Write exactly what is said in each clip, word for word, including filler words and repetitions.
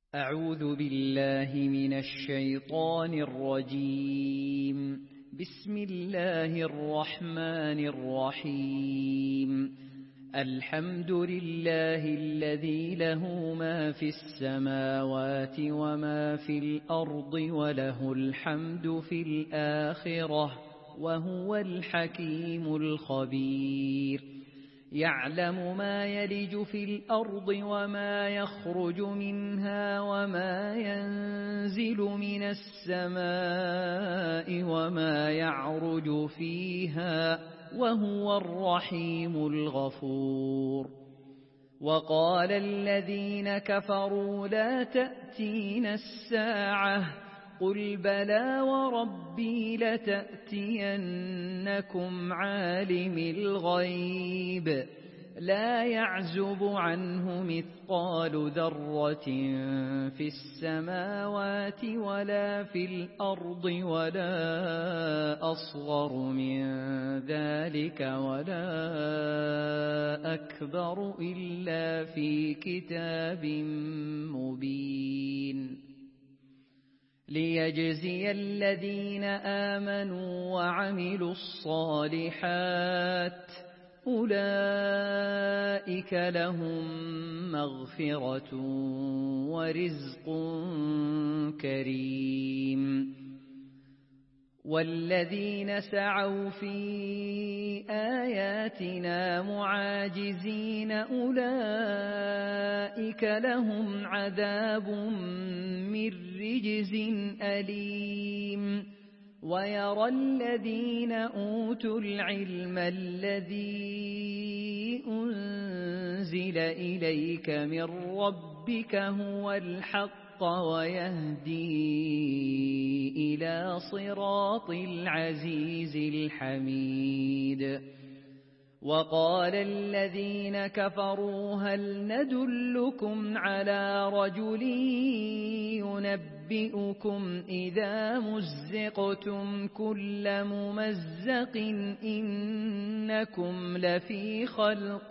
أعوذ بالله من الشيطان الرجيم. بسم الله الرحمن الرحيم. الحمد لله الذي له ما في السماوات وما في الأرض وله الحمد في الآخرة وهو الحكيم الخبير. يعلم ما يلج في الأرض وما يخرج منها وما ينزل من السماء وما يعرج فيها وهو الرحيم الغفور. وقال الذين كفروا لا تأتينا الساعة قل بلى وربي لتأتينكم عالم الغيب لا يعزب عنه مثقال ذرة في السماوات ولا في الأرض ولا أصغر من ذلك ولا أكبر إلا في كتاب مبين. ليجزي الذين آمنوا وعملوا الصالحات أولئك لهم مغفرة ورزق كريم. والذين سعوا في آياتنا معاجزين أولئك لهم عذاب من رجز أليم. ويرى الذين أوتوا العلم الذي أنزل إليك من ربك هو الحق ويهدي إلى صراط العزيز الحميد. وقال الذين كفروا هل ندلكم على رجل ينبئكم إذا مزقتم كل ممزق إنكم لفي خلق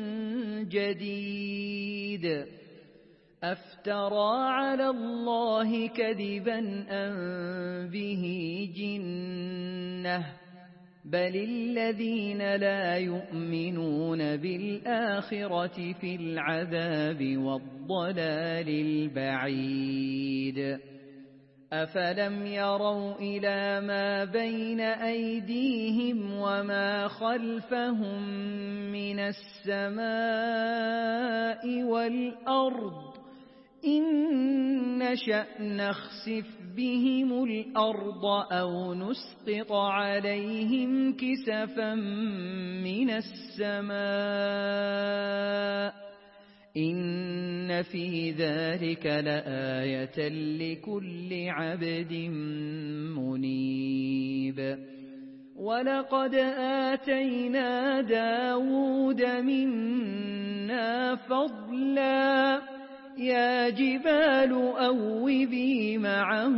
جديد. أفترى على الله كذبا أم به جنة بل الذين لا يؤمنون بالآخرة في العذاب والضلال البعيد. أفلم يروا إلى ما بين أيديهم وما خلفهم من السماء والأرض إن نشأ نخسف بهم الأرض أو نسقط عليهم كسفا من السماء إن في ذلك لآية لكل عبد منيب. ولقد آتينا داود منا فضلا يا جبال أوبي معه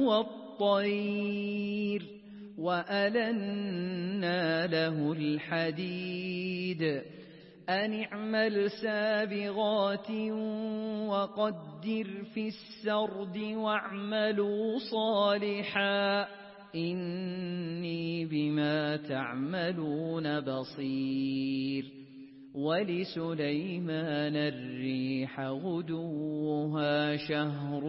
والطير وألنا له الحديد أن اعمل سابغات وقدر في السرد واعملوا صالحا إني بما تعملون بصير. ولسليمان الريح غدوها شهر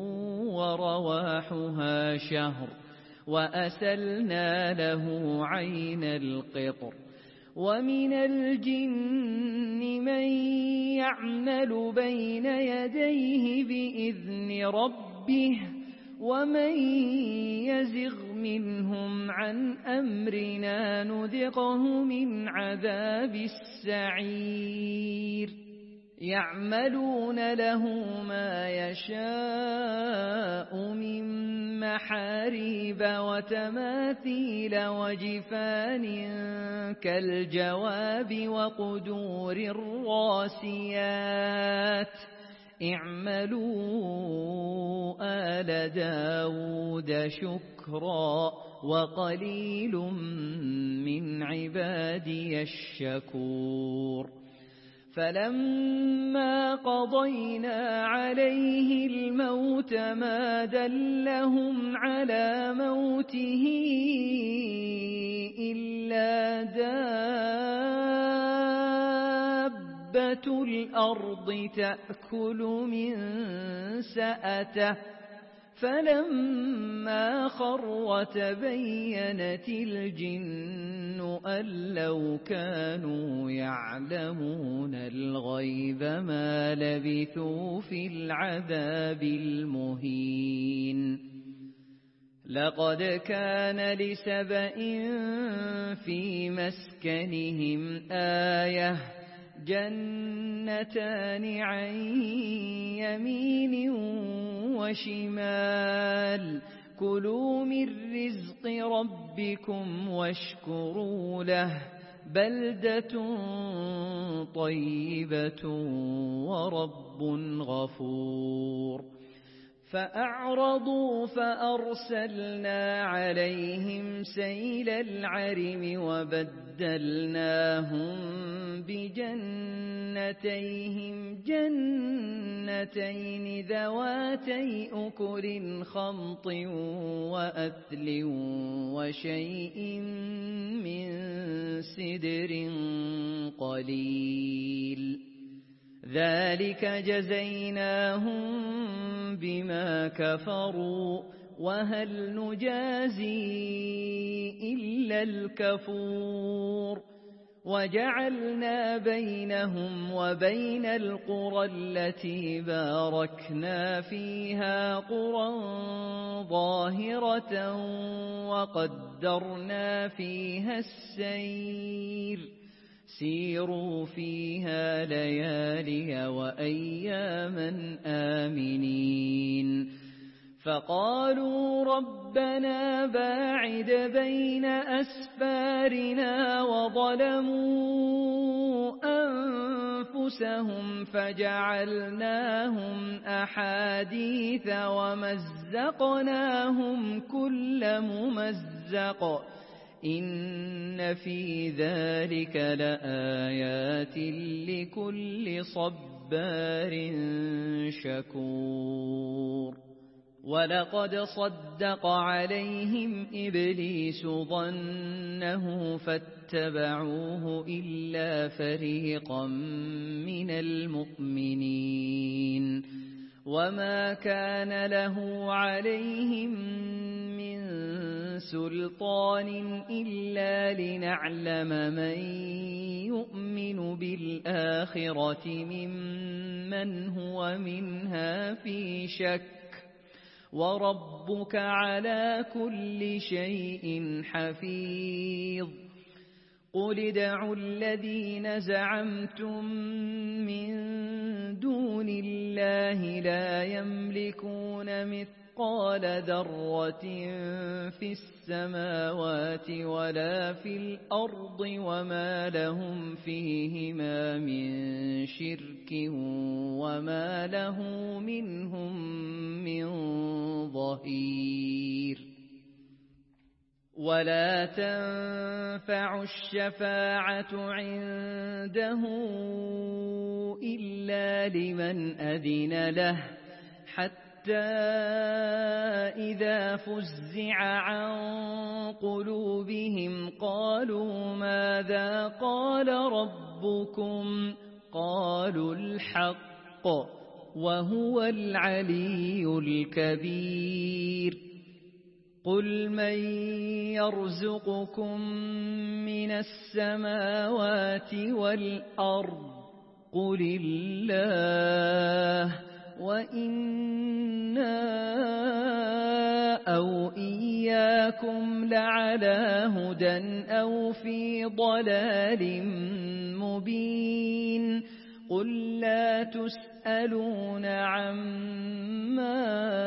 ورواحها شهر وأسلنا له عين القطر. ومن الجن من يعمل بين يديه بإذن ربه ومن يزغ منهم عن أمرنا نذقه من عذاب السعير. يعملون له ما يشاء من محاريب وتماثيل وجفان كالجواب وقدور الراسيات اعملوا آل داود شكرا وقليل من عبادي الشكور. فلما قضينا عليه الموت ما دلهم على موته إلا دابة الأرض تأكل من سأته فلما خر تبينت الجن أن لو كانوا يعلمون الغيب ما لبثوا في العذاب المهين لقد كان لسبإ في مسكنهم آية جنتان عن يمين وشمال كلوا من رزق ربكم واشكروا له بلدة طيبة ورب غفور فأعرضوا فأرسلنا عليهم سيل العرم وبدلناهم بجنتيهم جنتين ذواتي أكل خمط وأثل وشيء من سدر قليل ذلك جزيناهم بما كفروا وهل نجازي إلا الكفور وجعلنا بينهم وبين القرى التي باركنا فيها قرى ظاهرة وقدرنا فيها السير سيروا فيها ليالي وأياما آمنين فقالوا ربنا باعد بين أسفارنا وظلموا أنفسهم فجعلناهم أحاديث ومزقناهم كل ممزق إن في ذلك لآيات لكل صبار شكور ولقد صدق عليهم إبليس ظنه فاتبعوه إلا فريقا من المؤمنين وما كان له عليهم من سلطان إلا لنعلم من يؤمن بالآخرة ممن هو منها في شك وربك على كل شيء حفيظ قل ادعوا الذين زعمتم من دون الله لا يملكون مثقال ذرة في السماوات ولا في الأرض وما لهم فيهما من شرك وما له منهم من ظهير ولا تنفع الشفاعة عنده إلا لمن أذن له حتى إذا فزع عن قلوبهم قالوا ماذا قال ربكم قالوا الحق وهو العلي الكبير قل من يرزقكم من السماوات والأرض قل الله وإنا أو إياكم لعلى هدى أو في ضلال مبين قل لا تسألون عما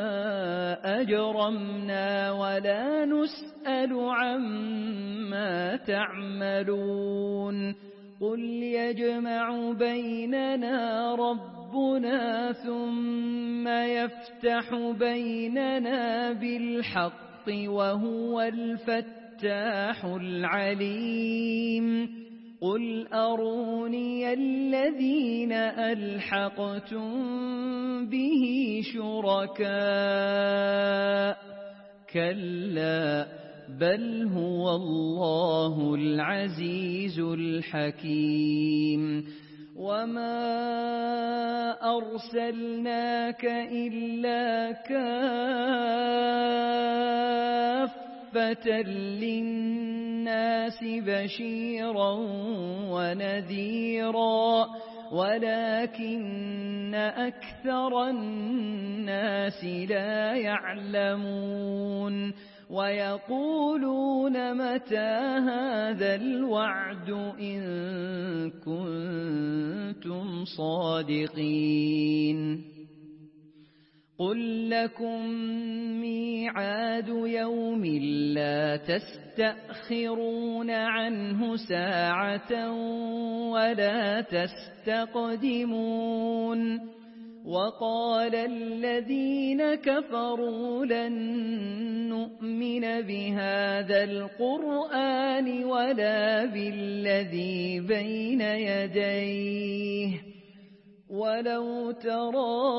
أجرمنا ولا نسأل عما تعملون قل يجمع بيننا ربنا ثم يفتح بيننا بالحق وهو الفتاح العليم قل أروني الذين ألحقتم به شركاء كلا بل هو الله العزيز الحكيم وما أرسلناك إلا كافة للناس بشيرا ونذيرا ولكن أكثر الناس لا يعلمون ويقولون متى هذا الوعد إن كنتم صادقين قل لكم ميعاد يوم لا تستأخرون عنه ساعة ولا تستقدمون وقال الذين كفروا لن نؤمن بهذا القرآن ولا بالذي بين يديه ولو ترى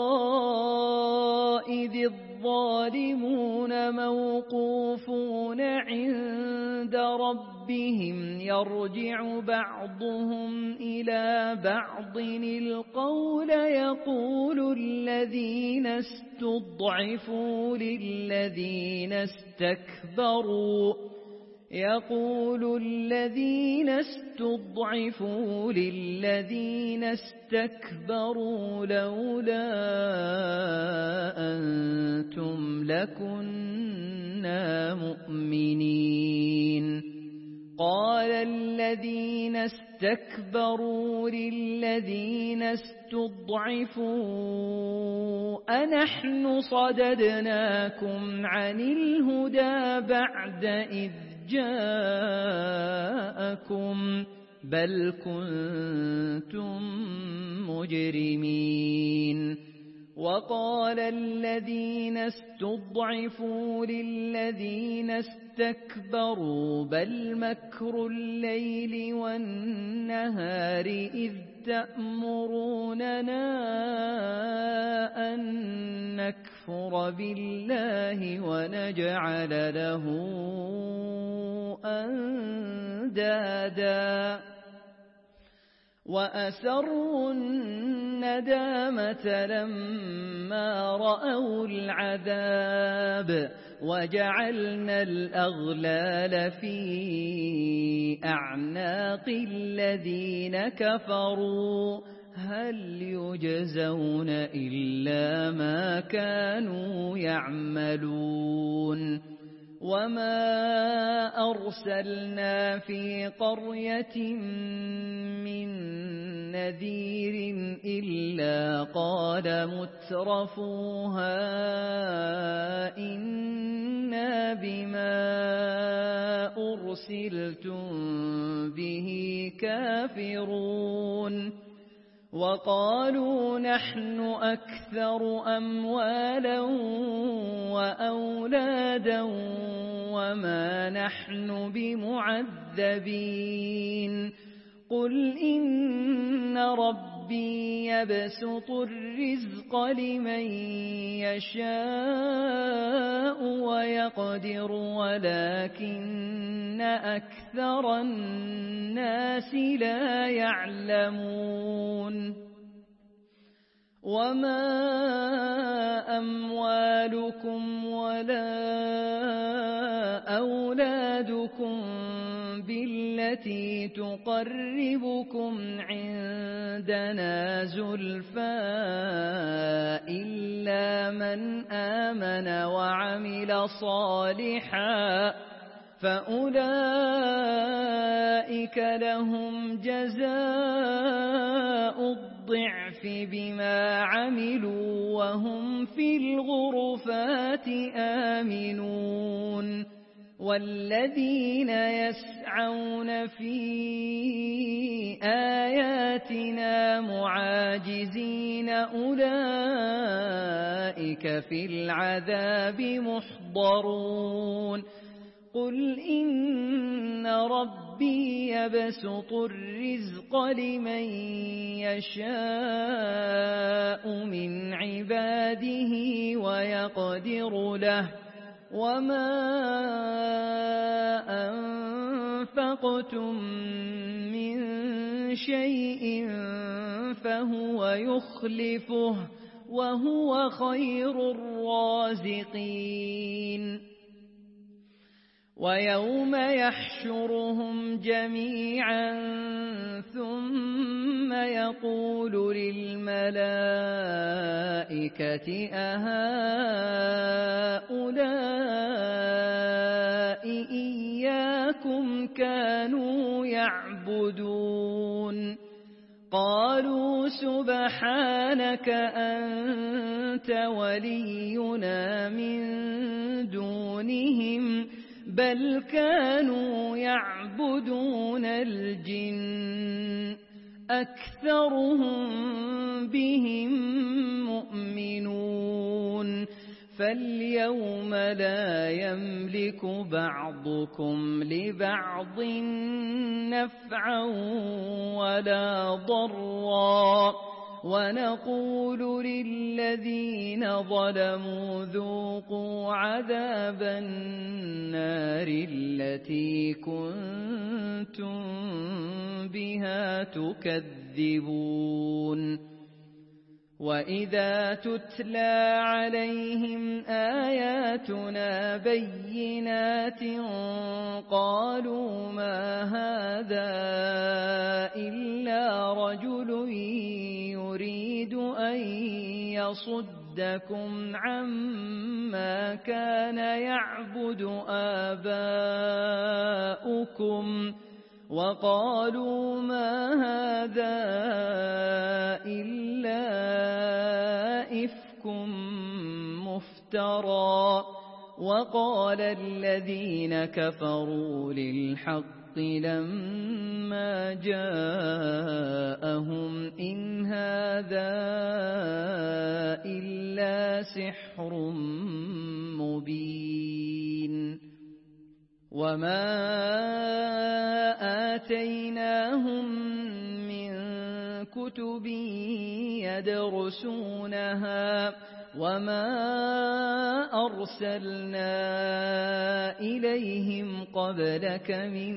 إذ الظالمون موقوفون عند ربهم يرجع بعضهم إلى بعض القول يقول الذين استضعفوا للذين استكبروا يقول الذين استضعفوا للذين استكبروا لولا أنتم لكنا مؤمنين قال الذين استكبروا للذين استضعفوا أنحن صددناكم عن الهدى بعد إذ جاءكم بل كنتم مجرمين وقال الذين استضعفوا للذين استكبروا بل مكر الليل والنهار إذ تأمروننا أن نكفر بالله ونجعل له أندادا وأسروا الندامة لما رأوا العذاب وجعلنا الأغلال في أعناق الذين كفروا هل يجزون إلا ما كانوا يعملون وما أرسلنا في قرية من نذير إلا قال مترفوها إنا بما أرسلتم به كافرون وقالوا نحن أكثر أموالا وأولادا وما نحن بمعذبين قل إن ربي يبسط الرزق لمن يشاء ويقدر ولكن أكثر الناس لا يعلمون وما أموالكم ولا أولادكم بالتي تقربكم عندنا زلفى إلا من آمن وعمل صالحا فأولئك لهم جزاء الضعف بما عملوا وهم في الغرفات آمنون والذين يسعون في آياتنا معاجزين أولئك في العذاب محضرون قل إن ربي يبسط الرزق لمن يشاء من عباده ويقدر له وما أنفقتم من شيء فهو يخلفه وهو خير الرازقين ويوم يحشرهم جميعا ثم يقول للملائكة أهؤلاء إياكم كانوا يعبدون قالوا سبحانك أنت ولينا من دونهم بل كانوا يعبدون الجن أكثرهم بهم مؤمنون فاليوم لا يملك بعضكم لبعض نفعا ولا ضرا ونقول للذين ظلموا ذوقوا عذاب النار التي كنتم بها تكذبون وإذا تتلى عليهم آياتنا بينات قالوا ما هذا إلا رجل يريد أن يصدكم عما كان يعبد آباؤكم وقالوا ما هذا إلا إفك مفترى وقال الذين كفروا للحق لما جاءهم إن هذا إلا سحر مبين وما آتيناهم من كتب يدرسونها وما أرسلنا إليهم قبلك من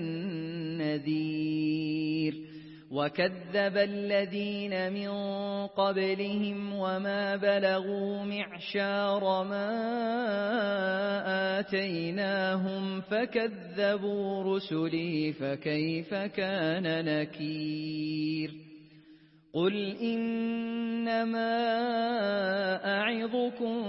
نذير وكذب الذين من قبلهم وما بلغوا معشار ما آتيناهم فكذبوا رسلي فكيف كان نكير قل إنما أعظكم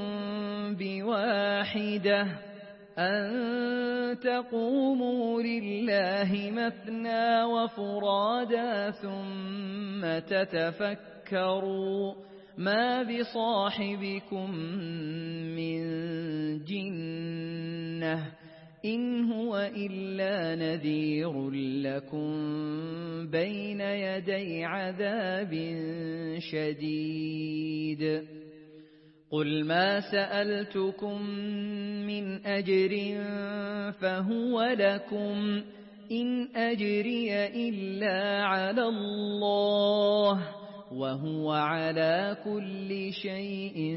بواحدة أن تقوموا لله مثنى وفرادا ثم تتفكروا ما بصاحبكم من جنة إن هو إلا نذير لكم بين يدي عذاب شديد قل ما سألتكم من أجر فهو لكم إن أجري إلا على الله وهو على كل شيء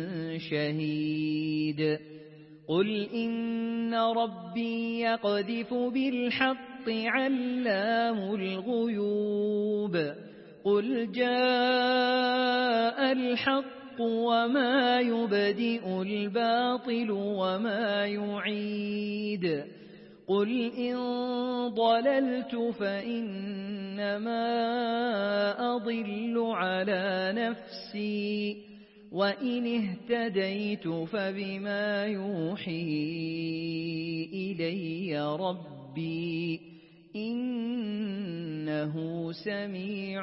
شهيد قل إن ربي يقذف بالحق علام الغيوب قل جاء الحق وما يبدئ الباطل وما يعيد قل إن ضللت فإنما أضل على نفسي وإن اهتديت فبما يوحي إلي ربي إنه سميع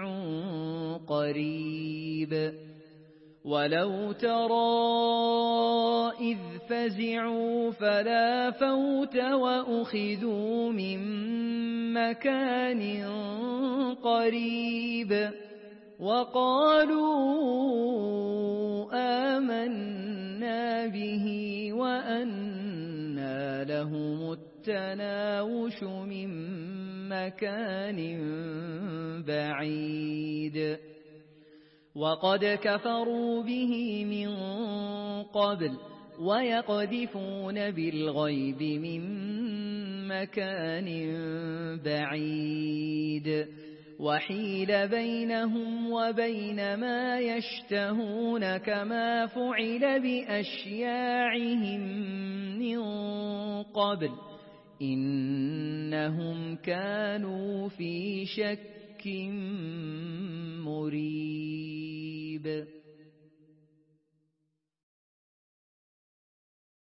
قريب ولو ترى إذ فزعوا فلا فوت وأخذوا من مكان قريب وقالوا آمنا به وأنى لهم التناوش من مكان بعيد وقد كفروا به من قبل ويقذفون بالغيب من مكان بعيد وحيل بينهم وبين ما يشتهون كما فعل بأشياعهم من قبل إنهم كانوا في شك مريب.